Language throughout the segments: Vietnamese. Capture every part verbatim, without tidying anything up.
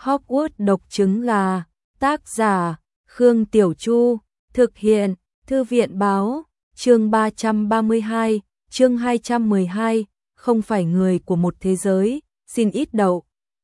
Hogwarts độc trứng gà, tác giả, Khương Tiểu Chu, thực hiện, Thư viện báo, chương ba trăm ba mươi hai, chương hai trăm mười hai, không phải người của một thế giới, xin ít đậu.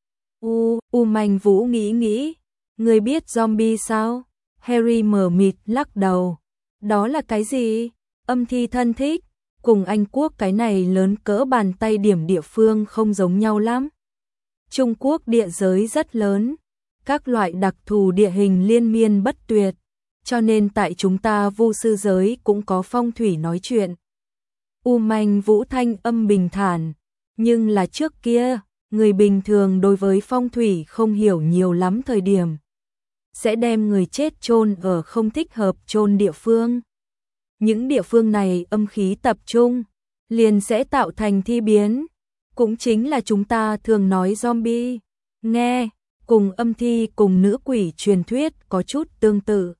U, U Manh Vũ nghĩ nghĩ, người biết zombie sao? Harry mờ mịt lắc đầu. Đó là cái gì? Âm thi thân thích, cùng Anh Quốc cái này lớn cỡ bàn tay điểm địa phương không giống nhau lắm. Trung Quốc địa giới rất lớn, các loại đặc thù địa hình liên miên bất tuyệt, cho nên tại chúng ta vu sư giới cũng có phong thủy nói chuyện. U Manh Vũ thanh âm bình thản, nhưng là trước kia, người bình thường đối với phong thủy không hiểu nhiều lắm thời điểm. Sẽ đem người chết chôn ở không thích hợp chôn địa phương. Những địa phương này âm khí tập trung, liền sẽ tạo thành thi biến. Cũng chính là chúng ta thường nói zombie. Nghe, cùng âm thi cùng nữ quỷ truyền thuyết có chút tương tự.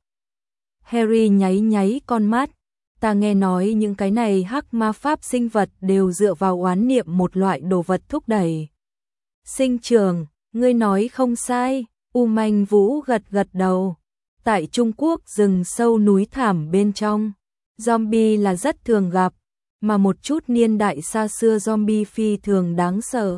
Harry nháy nháy con mắt. Ta nghe nói những cái này hắc ma pháp sinh vật đều dựa vào oán niệm một loại đồ vật thúc đẩy sinh trưởng, ngươi nói không sai. U Manh Vũ gật gật đầu. Tại Trung Quốc rừng sâu núi thảm bên trong, zombie là rất thường gặp, mà một chút niên đại xa xưa zombie phi thường đáng sợ.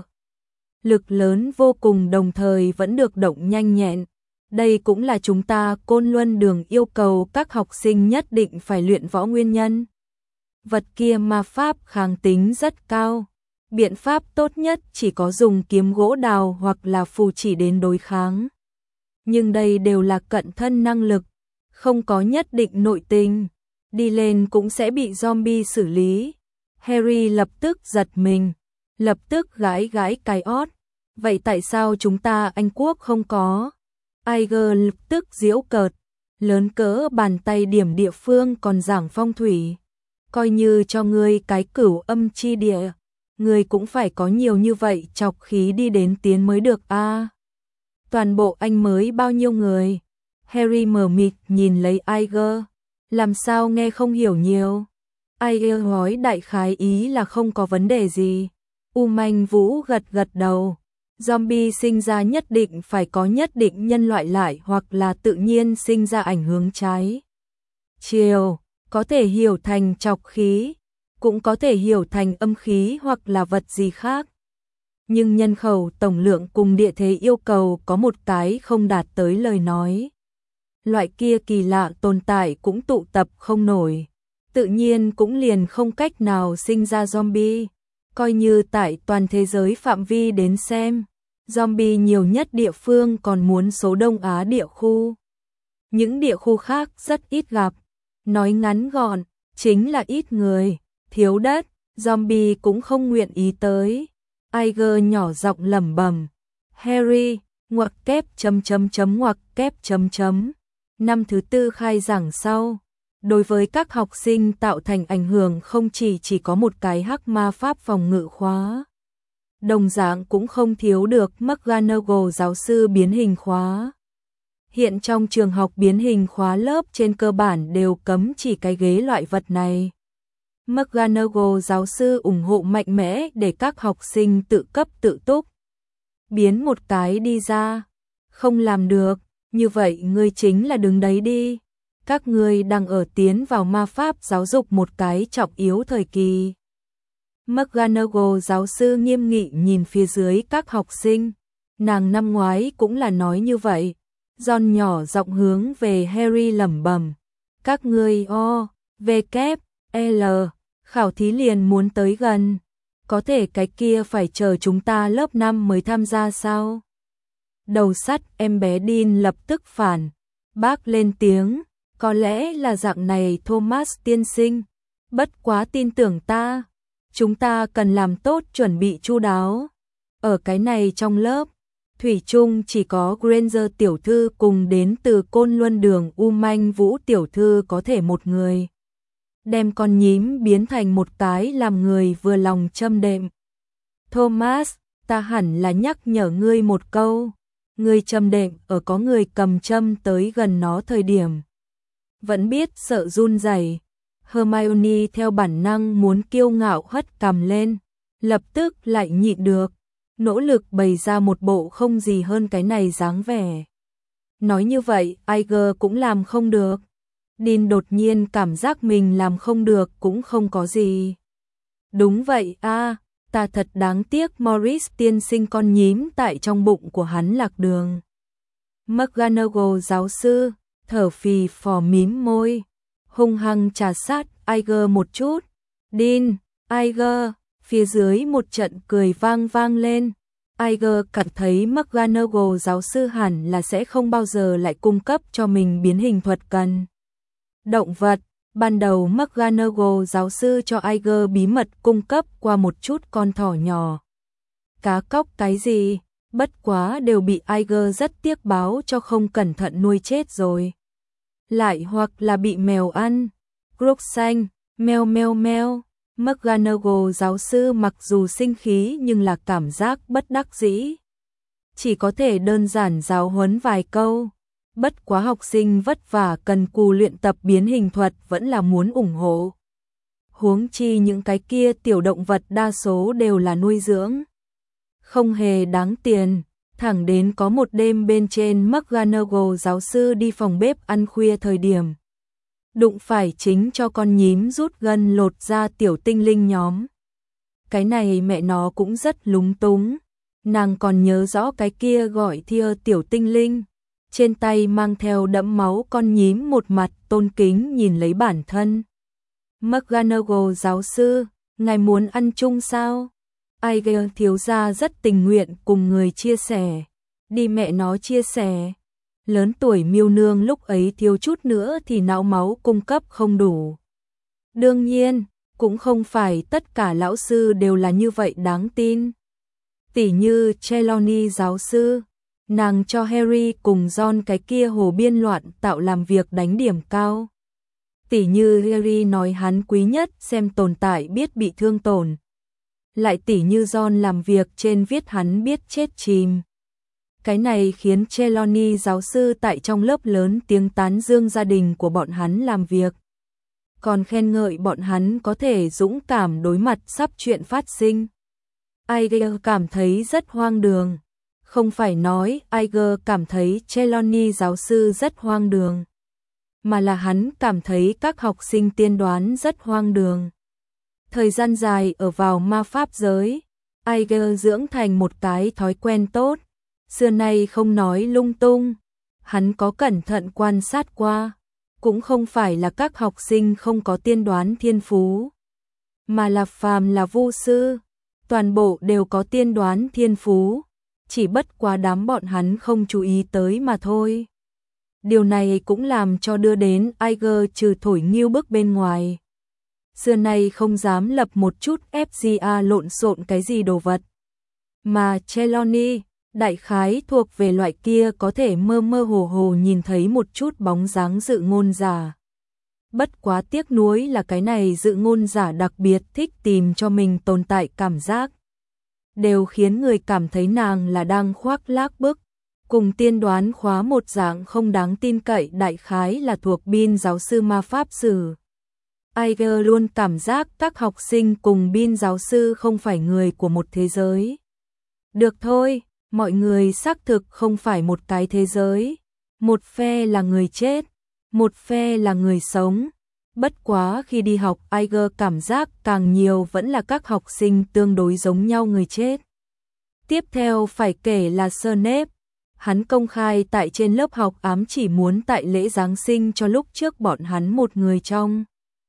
Lực lớn vô cùng đồng thời vẫn được động nhanh nhẹn. Đây cũng là chúng ta Côn Luân Đường yêu cầu các học sinh nhất định phải luyện võ nguyên nhân. Vật kia ma pháp kháng tính rất cao. Biện pháp tốt nhất chỉ có dùng kiếm gỗ đào hoặc là phù chỉ đến đối kháng. Nhưng đây đều là cận thân năng lực, không có nhất định nội tình. Đi lên cũng sẽ bị zombie xử lý. Harry lập tức giật mình, lập tức gãi gãi cái ót. Vậy tại sao chúng ta Anh Quốc không có? Iger lập tức giễu cợt, lớn cỡ bàn tay điểm địa phương còn giảng phong thủy. Coi như cho ngươi cái cửu âm chi địa, ngươi cũng phải có nhiều như vậy chọc khí đi đến tiến mới được a. À, toàn bộ Anh mới bao nhiêu người? Harry mờ mịt nhìn lấy Iger, làm sao nghe không hiểu nhiều. Iger nói đại khái ý là không có vấn đề gì. U Manh Vũ gật gật đầu. Zombie sinh ra nhất định phải có nhất định nhân loại lại hoặc là tự nhiên sinh ra ảnh hưởng trái chiều, có thể hiểu thành chọc khí, cũng có thể hiểu thành âm khí hoặc là vật gì khác. Nhưng nhân khẩu tổng lượng cùng địa thế yêu cầu có một cái không đạt tới lời nói. Loại kia kỳ lạ tồn tại cũng tụ tập không nổi, tự nhiên cũng liền không cách nào sinh ra zombie. Coi như tại toàn thế giới phạm vi đến xem, zombie nhiều nhất địa phương còn muốn số Đông Á địa khu. Những địa khu khác rất ít gặp. Nói ngắn gọn, chính là ít người, thiếu đất, zombie cũng không nguyện ý tới. Iger nhỏ giọng lẩm bẩm. Harry, ngoặc kép chấm chấm chấm ngoặc kép chấm chấm. Năm thứ tư khai giảng sau, đối với các học sinh tạo thành ảnh hưởng không chỉ chỉ có một cái hắc ma pháp phòng ngự khóa. Đồng dạng cũng không thiếu được McGonagall giáo sư biến hình khóa. Hiện trong trường học biến hình khóa lớp trên cơ bản đều cấm chỉ cái ghế loại vật này. McGonagall giáo sư ủng hộ mạnh mẽ để các học sinh tự cấp tự túc. Biến một cái đi ra. Không làm được, như vậy ngươi chính là đứng đấy đi. Các ngươi đang ở tiến vào ma pháp giáo dục một cái trọng yếu thời kỳ. McGonagall giáo sư nghiêm nghị nhìn phía dưới các học sinh. Nàng năm ngoái cũng là nói như vậy. Ron nhỏ giọng hướng về Harry lẩm bẩm. Các ngươi O, V, kép, L, khảo thí liền muốn tới gần. Có thể cái kia phải chờ chúng ta lớp năm mới tham gia sao? Đầu sắt em bé Dean lập tức phản. Bác lên tiếng. Có lẽ là dạng này Thomas tiên sinh. Bất quá tin tưởng ta. Chúng ta cần làm tốt chuẩn bị chu đáo. Ở cái này trong lớp, thủy chung chỉ có Granger tiểu thư cùng đến từ Côn Luân Đường U Manh Vũ tiểu thư có thể một người. Đem con nhím biến thành một cái làm người vừa lòng châm đệm. Thomas, ta hẳn là nhắc nhở ngươi một câu. Ngươi châm đệm ở có người cầm châm tới gần nó thời điểm. Vẫn biết sợ run rẩy. Hermione theo bản năng muốn kiêu ngạo hất cằm lên, lập tức lại nhịn được. nỗ lực bày ra một bộ không gì hơn cái này dáng vẻ. Nói như vậy, Iger cũng làm không được. Dean đột nhiên cảm giác mình làm không được cũng không có gì. Đúng vậy a, à, ta thật đáng tiếc Morris tiên sinh con nhím tại trong bụng của hắn lạc đường. McGonagall giáo sư, thở phì phò mím môi, hung hăng trà sát Iger một chút. Dean, Iger, phía dưới một trận cười vang vang lên. Iger cảm thấy McGonagall giáo sư hẳn là sẽ không bao giờ lại cung cấp cho mình biến hình thuật cần. Động vật, ban đầu McGonagall giáo sư cho Iger bí mật cung cấp qua một chút con thỏ nhỏ. Cá cóc cái gì, bất quá đều bị Iger rất tiếc báo cho không cẩn thận nuôi chết rồi. Lại hoặc là bị mèo ăn. Crookshanks, meo meo meo. McGonagall giáo sư mặc dù sinh khí nhưng là cảm giác bất đắc dĩ. Chỉ có thể đơn giản giáo huấn vài câu. Bất quá học sinh vất vả cần cù luyện tập biến hình thuật vẫn là muốn ủng hộ. Huống chi những cái kia tiểu động vật đa số đều là nuôi dưỡng. Không hề đáng tiền. Thẳng đến có một đêm bên trên McGonagall giáo sư đi phòng bếp ăn khuya thời điểm. Đụng phải chính cho con nhím rút gân lột ra tiểu tinh linh nhóm. Cái này mẹ nó cũng rất lúng túng. Nàng còn nhớ rõ cái kia gọi thia tiểu tinh linh. Trên tay mang theo đẫm máu con nhím một mặt tôn kính nhìn lấy bản thân. McGonagall giáo sư, ngài muốn ăn chung sao? Iger thiếu gia rất tình nguyện cùng người chia sẻ. Đi mẹ nó chia sẻ. Lớn tuổi miêu nương lúc ấy thiếu chút nữa thì não máu cung cấp không đủ. Đương nhiên, cũng không phải tất cả lão sư đều là như vậy đáng tin. Tỉ như Trelawney giáo sư, nàng cho Harry cùng Ron cái kia hồ biên loạn tạo làm việc đánh điểm cao. Tỉ như Harry nói hắn quý nhất xem tồn tại biết bị thương tổn. Lại tỉ như Ron làm việc trên viết hắn biết chết chìm. Cái này khiến Trelawney giáo sư tại trong lớp lớn tiếng tán dương gia đình của bọn hắn làm việc. Còn khen ngợi bọn hắn có thể dũng cảm đối mặt sắp chuyện phát sinh. Iger cảm thấy rất hoang đường. Không phải nói Iger cảm thấy Trelawney giáo sư rất hoang đường. Mà là hắn cảm thấy các học sinh tiên đoán rất hoang đường. Thời gian dài ở vào ma pháp giới, Iger dưỡng thành một cái thói quen tốt. Xưa nay không nói lung tung, hắn có cẩn thận quan sát qua, cũng không phải là các học sinh không có tiên đoán thiên phú, mà là phàm là vu sư, toàn bộ đều có tiên đoán thiên phú, chỉ bất quá đám bọn hắn không chú ý tới mà thôi. Điều này cũng làm cho đưa đến Iger trừ thổi nghiêu bức bên ngoài. Xưa nay không dám lập một chút ép giê a lộn xộn cái gì đồ vật. Mà Trelawney đại khái thuộc về loại kia có thể mơ mơ hồ hồ nhìn thấy một chút bóng dáng dự ngôn giả. Bất quá tiếc nuối là cái này dự ngôn giả đặc biệt thích tìm cho mình tồn tại cảm giác. Đều khiến người cảm thấy nàng là đang khoác lác bức. Cùng tiên đoán khóa một dạng không đáng tin cậy đại khái là thuộc Bin giáo sư ma pháp sử. Iger luôn cảm giác các học sinh cùng Bin giáo sư không phải người của một thế giới. Được thôi. Mọi người xác thực không phải một cái thế giới, một phe là người chết, một phe là người sống. Bất quá khi đi học Iger cảm giác càng nhiều vẫn là các học sinh tương đối giống nhau người chết. Tiếp theo phải kể là Snape, hắn công khai tại trên lớp học ám chỉ muốn tại lễ Giáng sinh cho lúc trước bọn hắn một người trong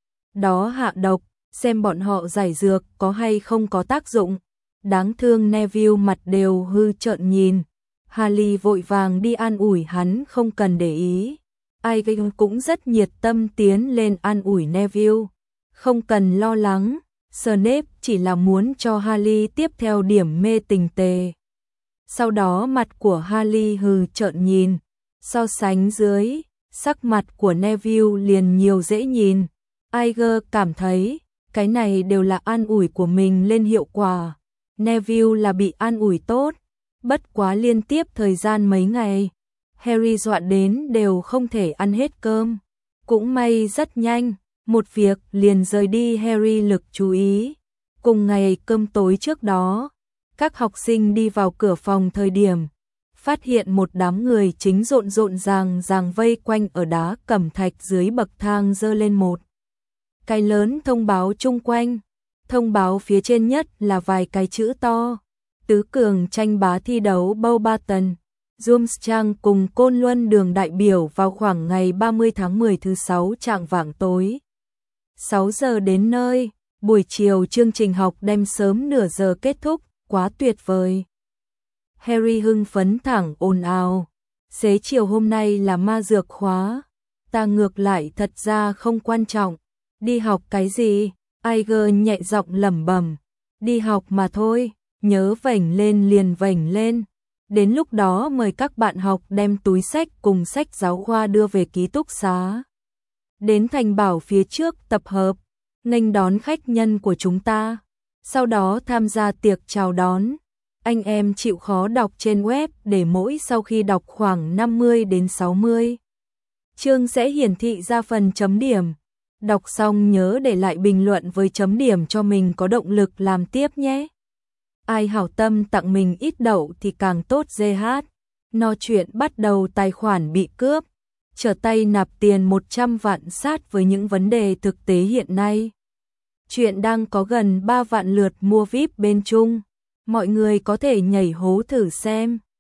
đó hạ độc, xem bọn họ giải dược có hay không có tác dụng. Đáng thương Neville mặt đều hư trợn nhìn. Harry vội vàng đi an ủi hắn không cần để ý. Iger cũng rất nhiệt tâm tiến lên an ủi Neville. Không cần lo lắng, Snape chỉ là muốn cho Harry tiếp theo điểm mê tình tề. Sau đó mặt của Harry hừ trợn nhìn. So sánh dưới, sắc mặt của Neville liền nhiều dễ nhìn. Iger cảm thấy, cái này đều là an ủi của mình lên hiệu quả. Neville là bị an ủi tốt, bất quá liên tiếp thời gian mấy ngày, Harry dọa đến đều không thể ăn hết cơm. Cũng may rất nhanh, một việc liền rời đi Harry lực chú ý. Cùng ngày cơm tối trước đó, Các học sinh đi vào cửa phòng thời điểm, phát hiện một đám người chính rộn rộn ràng ràng vây quanh ở đá cẩm thạch dưới bậc thang giơ lên một cái lớn thông báo chung quanh. Thông báo phía trên nhất là vài cái chữ to: tứ cường tranh bá thi đấu bâu ba tần. Drumstrang cùng Côn Luân Đường đại biểu vào khoảng ngày ba mươi tháng mười thứ sáu chạng vạng tối sáu giờ đến nơi. Buổi chiều chương trình học đem sớm nửa giờ kết thúc, quá tuyệt vời. Harry hưng phấn thẳng ồn ào. Xế chiều hôm nay là ma dược khóa. Ta ngược lại thật ra không quan trọng. Đi học cái gì? Iger nhẹ giọng lẩm bẩm. Đi học mà thôi, nhớ vểnh lên liền vểnh lên. Đến lúc đó mời các bạn học đem túi sách cùng sách giáo khoa đưa về ký túc xá. Đến thành bảo phía trước tập hợp, nghênh đón khách nhân của chúng ta. Sau đó tham gia tiệc chào đón. Anh em chịu khó đọc trên web để mỗi sau khi đọc khoảng năm mươi đến sáu mươi chương sẽ hiển thị ra phần chấm điểm. Đọc xong nhớ để lại bình luận với chấm điểm cho mình có động lực làm tiếp nhé. Ai hảo tâm tặng mình ít đậu thì càng tốt. giê hát. No chuyện bắt đầu tài khoản bị cướp. Trở tay nạp tiền một trăm vạn sát với những vấn đề thực tế hiện nay. Chuyện đang có gần ba vạn lượt mua víp bên Trung. Mọi người có thể nhảy hố thử xem.